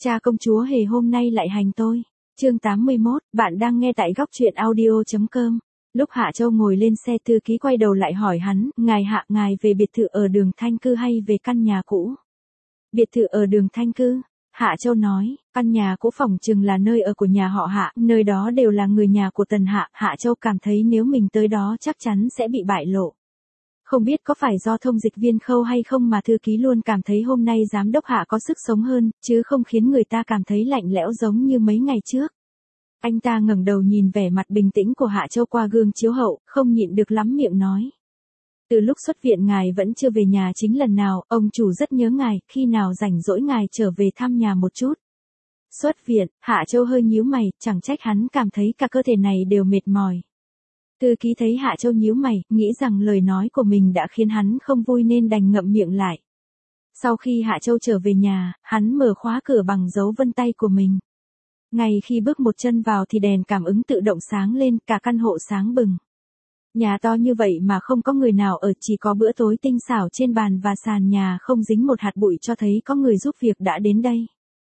Cha công chúa hề hôm nay lại hành tôi. Chương 81, bạn đang nghe tại góc truyện audio.com. Lúc Hạ Châu ngồi lên xe, thư ký quay đầu lại hỏi hắn, ngài về biệt thự ở đường Thanh Cư hay về căn nhà cũ? Biệt thự ở đường Thanh Cư. Hạ Châu nói, căn nhà cũ phỏng chừng là nơi ở của nhà họ Hạ, nơi đó đều là người nhà của Tần Hạ. Hạ Châu cảm thấy nếu mình tới đó chắc chắn sẽ bị bại lộ. Không biết có phải do thông dịch viên Khâu hay không mà thư ký luôn cảm thấy hôm nay giám đốc Hạ có sức sống hơn, chứ không khiến người ta cảm thấy lạnh lẽo giống như mấy ngày trước. Anh ta ngẩng đầu nhìn vẻ mặt bình tĩnh của Hạ Châu qua gương chiếu hậu, không nhịn được lắm miệng nói. Từ lúc xuất viện ngài vẫn chưa về nhà chính lần nào, ông chủ rất nhớ ngài, khi nào rảnh rỗi ngài trở về thăm nhà một chút. Xuất viện, Hạ Châu hơi nhíu mày, chẳng trách hắn cảm thấy cả cơ thể này đều mệt mỏi. Thư ký thấy Hạ Châu nhíu mày, nghĩ rằng lời nói của mình đã khiến hắn không vui nên đành ngậm miệng lại. Sau khi Hạ Châu trở về nhà, hắn mở khóa cửa bằng dấu vân tay của mình. Ngay khi bước một chân vào thì đèn cảm ứng tự động sáng lên, cả căn hộ sáng bừng. Nhà to như vậy mà không có người nào ở, chỉ có bữa tối tinh xảo trên bàn và sàn nhà không dính một hạt bụi cho thấy có người giúp việc đã đến đây.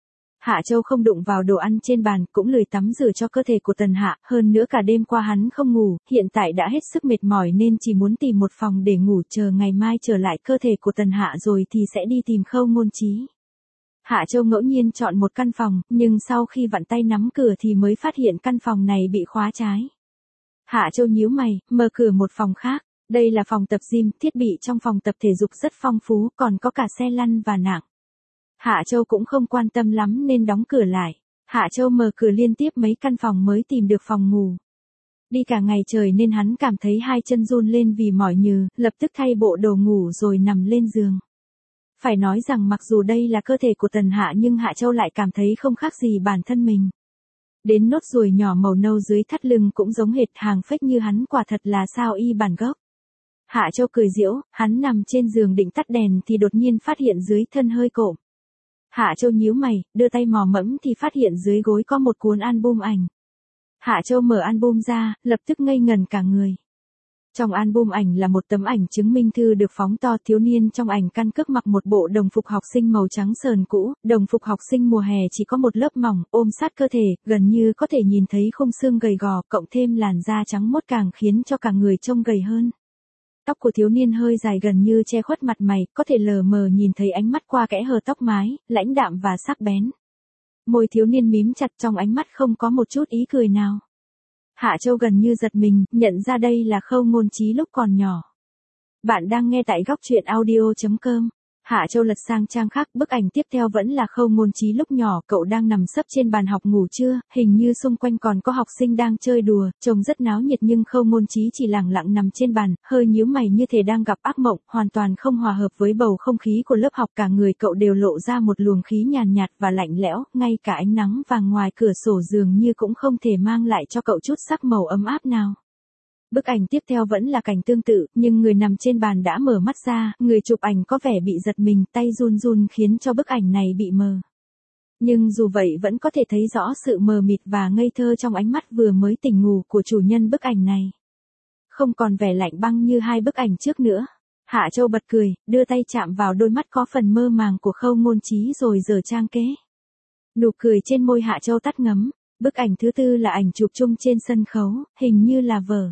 Hạ Châu không đụng vào đồ ăn trên bàn, cũng lười tắm rửa cho cơ thể của Tần Hạ, hơn nữa cả đêm qua hắn không ngủ, hiện tại đã hết sức mệt mỏi nên chỉ muốn tìm một phòng để ngủ, chờ ngày mai trở lại cơ thể của Tần Hạ rồi thì sẽ đi tìm Khâu Ngôn Chí. Hạ Châu ngẫu nhiên chọn một căn phòng, nhưng sau khi vặn tay nắm cửa thì mới phát hiện căn phòng này bị khóa trái. Hạ Châu nhíu mày, mở cửa một phòng khác. Đây là phòng tập gym, thiết bị trong phòng tập thể dục rất phong phú, còn có cả xe lăn và nạng. Hạ Châu cũng không quan tâm lắm nên đóng cửa lại. Hạ Châu mở cửa liên tiếp mấy căn phòng mới tìm được phòng ngủ. Đi cả ngày trời nên hắn cảm thấy hai chân run lên vì mỏi nhừ, lập tức thay bộ đồ ngủ rồi nằm lên giường. Phải nói rằng mặc dù đây là cơ thể của Tần Hạ nhưng Hạ Châu lại cảm thấy không khác gì bản thân mình. Đến nốt ruồi nhỏ màu nâu dưới thắt lưng cũng giống hệt, hàng phếch như hắn, quả thật là sao y bản gốc. Hạ Châu cười giễu, hắn nằm trên giường định tắt đèn thì đột nhiên phát hiện dưới thân hơi cộm. Hạ Châu nhíu mày, đưa tay mò mẫm thì phát hiện dưới gối có một cuốn album ảnh. Hạ Châu mở album ra, lập tức ngây ngẩn cả người. Trong album ảnh là một tấm ảnh chứng minh thư được phóng to, thiếu niên trong ảnh căn cước mặc một bộ đồng phục học sinh màu trắng sờn cũ, đồng phục học sinh mùa hè chỉ có một lớp mỏng, ôm sát cơ thể, gần như có thể nhìn thấy khung xương gầy gò, cộng thêm làn da trắng mốt càng khiến cho cả người trông gầy hơn. Tóc của thiếu niên hơi dài gần như che khuất mặt mày, có thể lờ mờ nhìn thấy ánh mắt qua kẽ hở tóc mái, lãnh đạm và sắc bén. Môi thiếu niên mím chặt, trong ánh mắt không có một chút ý cười nào. Hạ Châu gần như giật mình, nhận ra đây là Khâu Ngôn Chí lúc còn nhỏ. Bạn đang nghe tại góc truyện audio.com. Hạ Châu lật sang trang khác, bức ảnh tiếp theo vẫn là Khâu Ngôn Chí lúc nhỏ, cậu đang nằm sấp trên bàn học ngủ trưa, hình như xung quanh còn có học sinh đang chơi đùa, trông rất náo nhiệt nhưng Khâu Ngôn Chí chỉ lẳng lặng nằm trên bàn, hơi nhíu mày như thể đang gặp ác mộng, hoàn toàn không hòa hợp với bầu không khí của lớp học, cả người cậu đều lộ ra một luồng khí nhàn nhạt và lạnh lẽo, ngay cả ánh nắng vàng ngoài cửa sổ dường như cũng không thể mang lại cho cậu chút sắc màu ấm áp nào. Bức ảnh tiếp theo vẫn là cảnh tương tự, nhưng người nằm trên bàn đã mở mắt ra, người chụp ảnh có vẻ bị giật mình, tay run run khiến cho bức ảnh này bị mờ. Nhưng dù vậy vẫn có thể thấy rõ sự mờ mịt và ngây thơ trong ánh mắt vừa mới tỉnh ngủ của chủ nhân bức ảnh này. Không còn vẻ lạnh băng như hai bức ảnh trước nữa. Hạ Châu bật cười, đưa tay chạm vào đôi mắt có phần mơ màng của Khâu Ngôn Chí rồi giở trang kế. Nụ cười trên môi Hạ Châu tắt ngấm. Bức ảnh thứ tư là ảnh chụp chung trên sân khấu, hình như là vở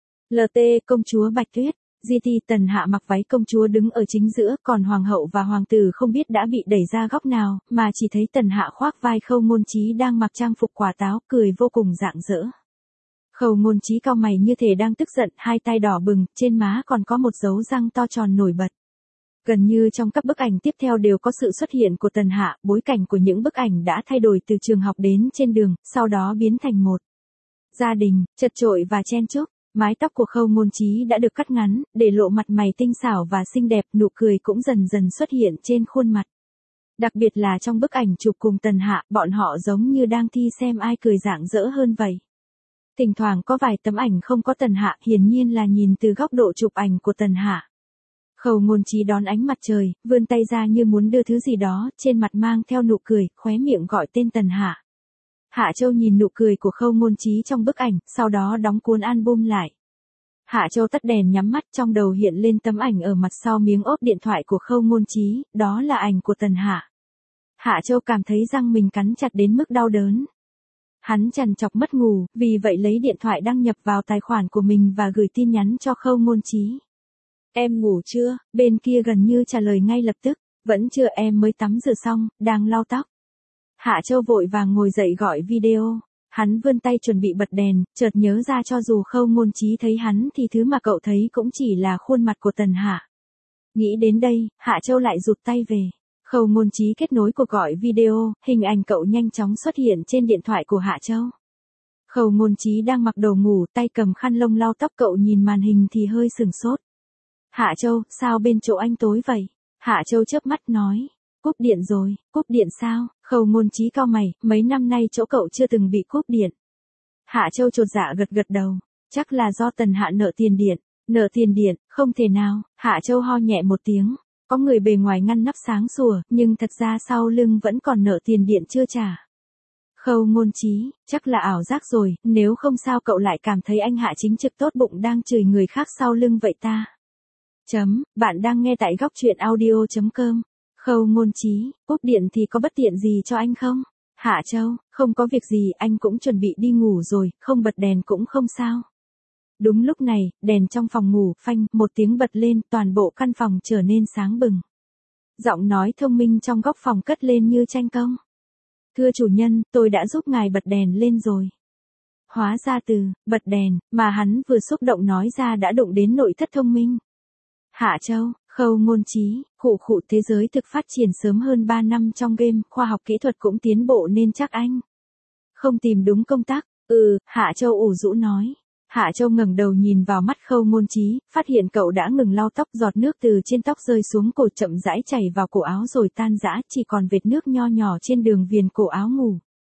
LT công chúa Bạch Tuyết. GT Tần Hạ mặc váy công chúa đứng ở chính giữa, còn hoàng hậu và hoàng tử không biết đã bị đẩy ra góc nào, mà chỉ thấy Tần Hạ khoác vai Khâu Ngôn Chí đang mặc trang phục quả táo, cười vô cùng rạng rỡ. Khâu Ngôn Chí cau mày như thể đang tức giận, hai tay đỏ bừng, trên má còn có một dấu răng to tròn nổi bật. Gần như trong các bức ảnh tiếp theo đều có sự xuất hiện của Tần Hạ, bối cảnh của những bức ảnh đã thay đổi từ trường học đến trên đường, sau đó biến thành một gia đình, chật chội và chen chúc. Mái tóc của Khâu Ngôn Chí đã được cắt ngắn, để lộ mặt mày tinh xảo và xinh đẹp, nụ cười cũng dần dần xuất hiện trên khuôn mặt. Đặc biệt là trong bức ảnh chụp cùng Tần Hạ, bọn họ giống như đang thi xem ai cười rạng rỡ hơn vậy. Thỉnh thoảng có vài tấm ảnh không có Tần Hạ, hiển nhiên là nhìn từ góc độ chụp ảnh của Tần Hạ. Khâu Ngôn Chí đón ánh mặt trời, vươn tay ra như muốn đưa thứ gì đó, trên mặt mang theo nụ cười, khóe miệng gọi tên Tần Hạ. Hạ Châu nhìn nụ cười của Khâu Ngôn Chí trong bức ảnh, sau đó đóng cuốn album lại. Hạ Châu tắt đèn nhắm mắt, trong đầu hiện lên tấm ảnh ở mặt sau miếng ốp điện thoại của Khâu Ngôn Chí, đó là ảnh của Tần Hạ. Hạ Châu cảm thấy răng mình cắn chặt đến mức đau đớn. Hắn trằn trọc mất ngủ, vì vậy lấy điện thoại đăng nhập vào tài khoản của mình và gửi tin nhắn cho Khâu Ngôn Chí. Em ngủ chưa? Bên kia gần như trả lời ngay lập tức. Vẫn chưa, em mới tắm rửa xong, đang lau tóc. Hạ Châu vội vàng ngồi dậy gọi video. Hắn vươn tay chuẩn bị bật đèn, chợt nhớ ra cho dù Khâu Ngôn Chí thấy hắn thì thứ mà cậu thấy cũng chỉ là khuôn mặt của Tần Hạ. Nghĩ đến đây, Hạ Châu lại rụt tay về. Khâu Ngôn Chí kết nối cuộc gọi video, hình ảnh cậu nhanh chóng xuất hiện trên điện thoại của Hạ Châu. Khâu Ngôn Chí đang mặc đồ ngủ, tay cầm khăn lông lau tóc, cậu nhìn màn hình thì hơi sửng sốt. Hạ Châu, sao bên chỗ anh tối vậy? Hạ Châu chớp mắt nói. Cúp điện rồi. Cúp điện sao? Khâu Ngôn Chí cau mày, mấy năm nay chỗ cậu chưa từng bị cúp điện. Hạ Châu chột dạ gật gật đầu. Chắc là do Tần Hạ nợ tiền điện. Nợ tiền điện, không thể nào. Hạ Châu ho nhẹ một tiếng. Có người bề ngoài ngăn nắp sáng sủa, nhưng thật ra sau lưng vẫn còn nợ tiền điện chưa trả. Khâu Ngôn Chí, chắc là ảo giác rồi, nếu không sao cậu lại cảm thấy anh Hạ chính trực tốt bụng đang chửi người khác sau lưng vậy ta. Bạn đang nghe tại góc truyện audio.com. Khâu Ngôn Chí, cúp điện thì có bất tiện gì cho anh không? Hạ Châu, không có việc gì, anh cũng chuẩn bị đi ngủ rồi, không bật đèn cũng không sao. Đúng lúc này, đèn trong phòng ngủ phanh một tiếng bật lên, toàn bộ căn phòng trở nên sáng bừng. Giọng nói thông minh trong góc phòng cất lên như tranh công. Thưa chủ nhân, tôi đã giúp ngài bật đèn lên rồi. Hóa ra từ bật đèn mà hắn vừa xúc động nói ra đã đụng đến nội thất thông minh. Hạ Châu, Khâu Ngôn Chí, khụ thế giới thực phát triển sớm hơn 3 năm trong game, khoa học kỹ thuật cũng tiến bộ nên chắc anh không tìm đúng công tác. Hạ Châu ủ rũ nói. Hạ Châu ngẩng đầu nhìn vào mắt Khâu Ngôn Chí, phát hiện cậu đã ngừng lau tóc, giọt nước từ trên tóc rơi xuống cổ chậm rãi chảy vào cổ áo rồi tan rã, chỉ còn vệt nước nho nhỏ trên đường viền cổ áo ngủ.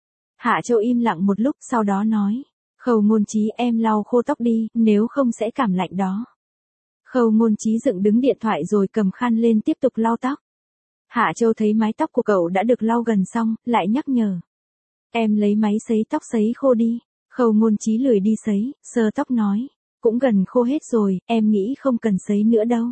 Hạ Châu im lặng một lúc sau đó nói. Khâu Ngôn Chí, em lau khô tóc đi, nếu không sẽ cảm lạnh đó. Khâu Ngôn Chí dựng đứng điện thoại rồi cầm khăn lên tiếp tục lau tóc. Hạ Châu thấy mái tóc của cậu đã được lau gần xong, lại nhắc nhở. Em lấy máy sấy tóc sấy khô đi. Khâu Ngôn Chí lười đi sấy, sờ tóc nói. Cũng gần khô hết rồi, em nghĩ không cần sấy nữa đâu.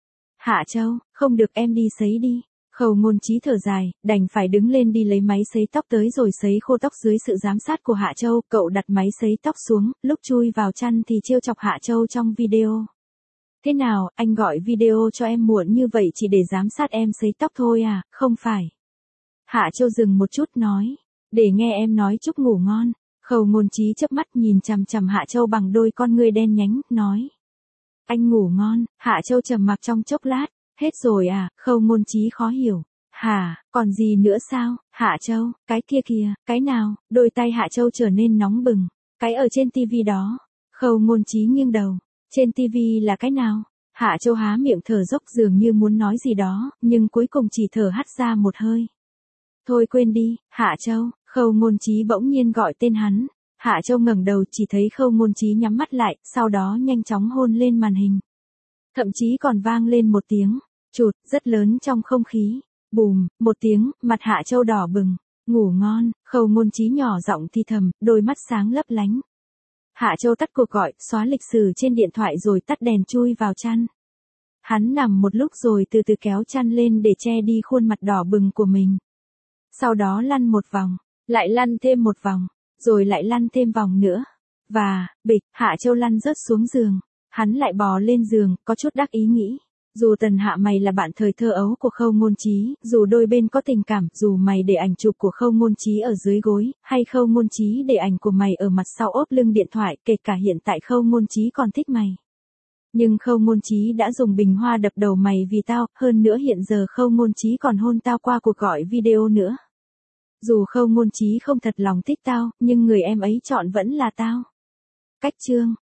Hạ Châu, không được, em đi sấy đi. Khâu Ngôn Chí thở dài, đành phải đứng lên đi lấy máy sấy tóc tới rồi sấy khô tóc dưới sự giám sát của Hạ Châu. Cậu đặt máy sấy tóc xuống, lúc chui vào chăn thì trêu chọc Hạ Châu trong video. Thế nào, anh gọi video cho em muộn như vậy chỉ để giám sát em sấy tóc thôi à, không phải? Hạ Châu dừng một chút nói. Để nghe em nói chúc ngủ ngon. Khâu Ngôn Chí chớp mắt nhìn chằm chằm Hạ Châu bằng đôi con ngươi đen nhánh, nói. Anh ngủ ngon. Hạ Châu trầm mặc trong chốc lát. Hết rồi à? Khâu Ngôn Chí khó hiểu. Hả, còn gì nữa sao? Hạ Châu, cái kia kìa, cái nào? Đôi tay Hạ Châu trở nên nóng bừng. Cái ở trên tivi đó. Khâu Ngôn Chí nghiêng đầu. Trên tivi là cái nào? Hạ Châu há miệng thở dốc dường như muốn nói gì đó, nhưng cuối cùng chỉ thở hắt ra một hơi. Thôi quên đi, Hạ Châu. Khâu Ngôn Chí bỗng nhiên gọi tên hắn. Hạ Châu ngẩng đầu chỉ thấy Khâu Ngôn Chí nhắm mắt lại, sau đó nhanh chóng hôn lên màn hình. Thậm chí còn vang lên một tiếng chụt rất lớn trong không khí. Bùm, một tiếng, mặt Hạ Châu đỏ bừng. Ngủ ngon. Khâu Ngôn Chí nhỏ giọng thì thầm, đôi mắt sáng lấp lánh. Hạ Châu tắt cuộc gọi, xóa lịch sử trên điện thoại rồi tắt đèn chui vào chăn. Hắn nằm một lúc rồi từ từ kéo chăn lên để che đi khuôn mặt đỏ bừng của mình. Sau đó lăn một vòng, lại lăn thêm một vòng, rồi lại lăn thêm vòng nữa. Và, bịch, Hạ Châu lăn rớt xuống giường. Hắn lại bò lên giường, có chút đắc ý nghĩ. Dù Tần Hạ mày là bạn thời thơ ấu của Khâu Ngôn Chí, dù đôi bên có tình cảm, dù mày để ảnh chụp của Khâu Ngôn Chí ở dưới gối, hay Khâu Ngôn Chí để ảnh của mày ở mặt sau ốp lưng điện thoại, kể cả hiện tại Khâu Ngôn Chí còn thích mày. Nhưng Khâu Ngôn Chí đã dùng bình hoa đập đầu mày vì tao, hơn nữa hiện giờ Khâu Ngôn Chí còn hôn tao qua cuộc gọi video nữa. Dù Khâu Ngôn Chí không thật lòng thích tao, nhưng người em ấy chọn vẫn là tao. Cách chương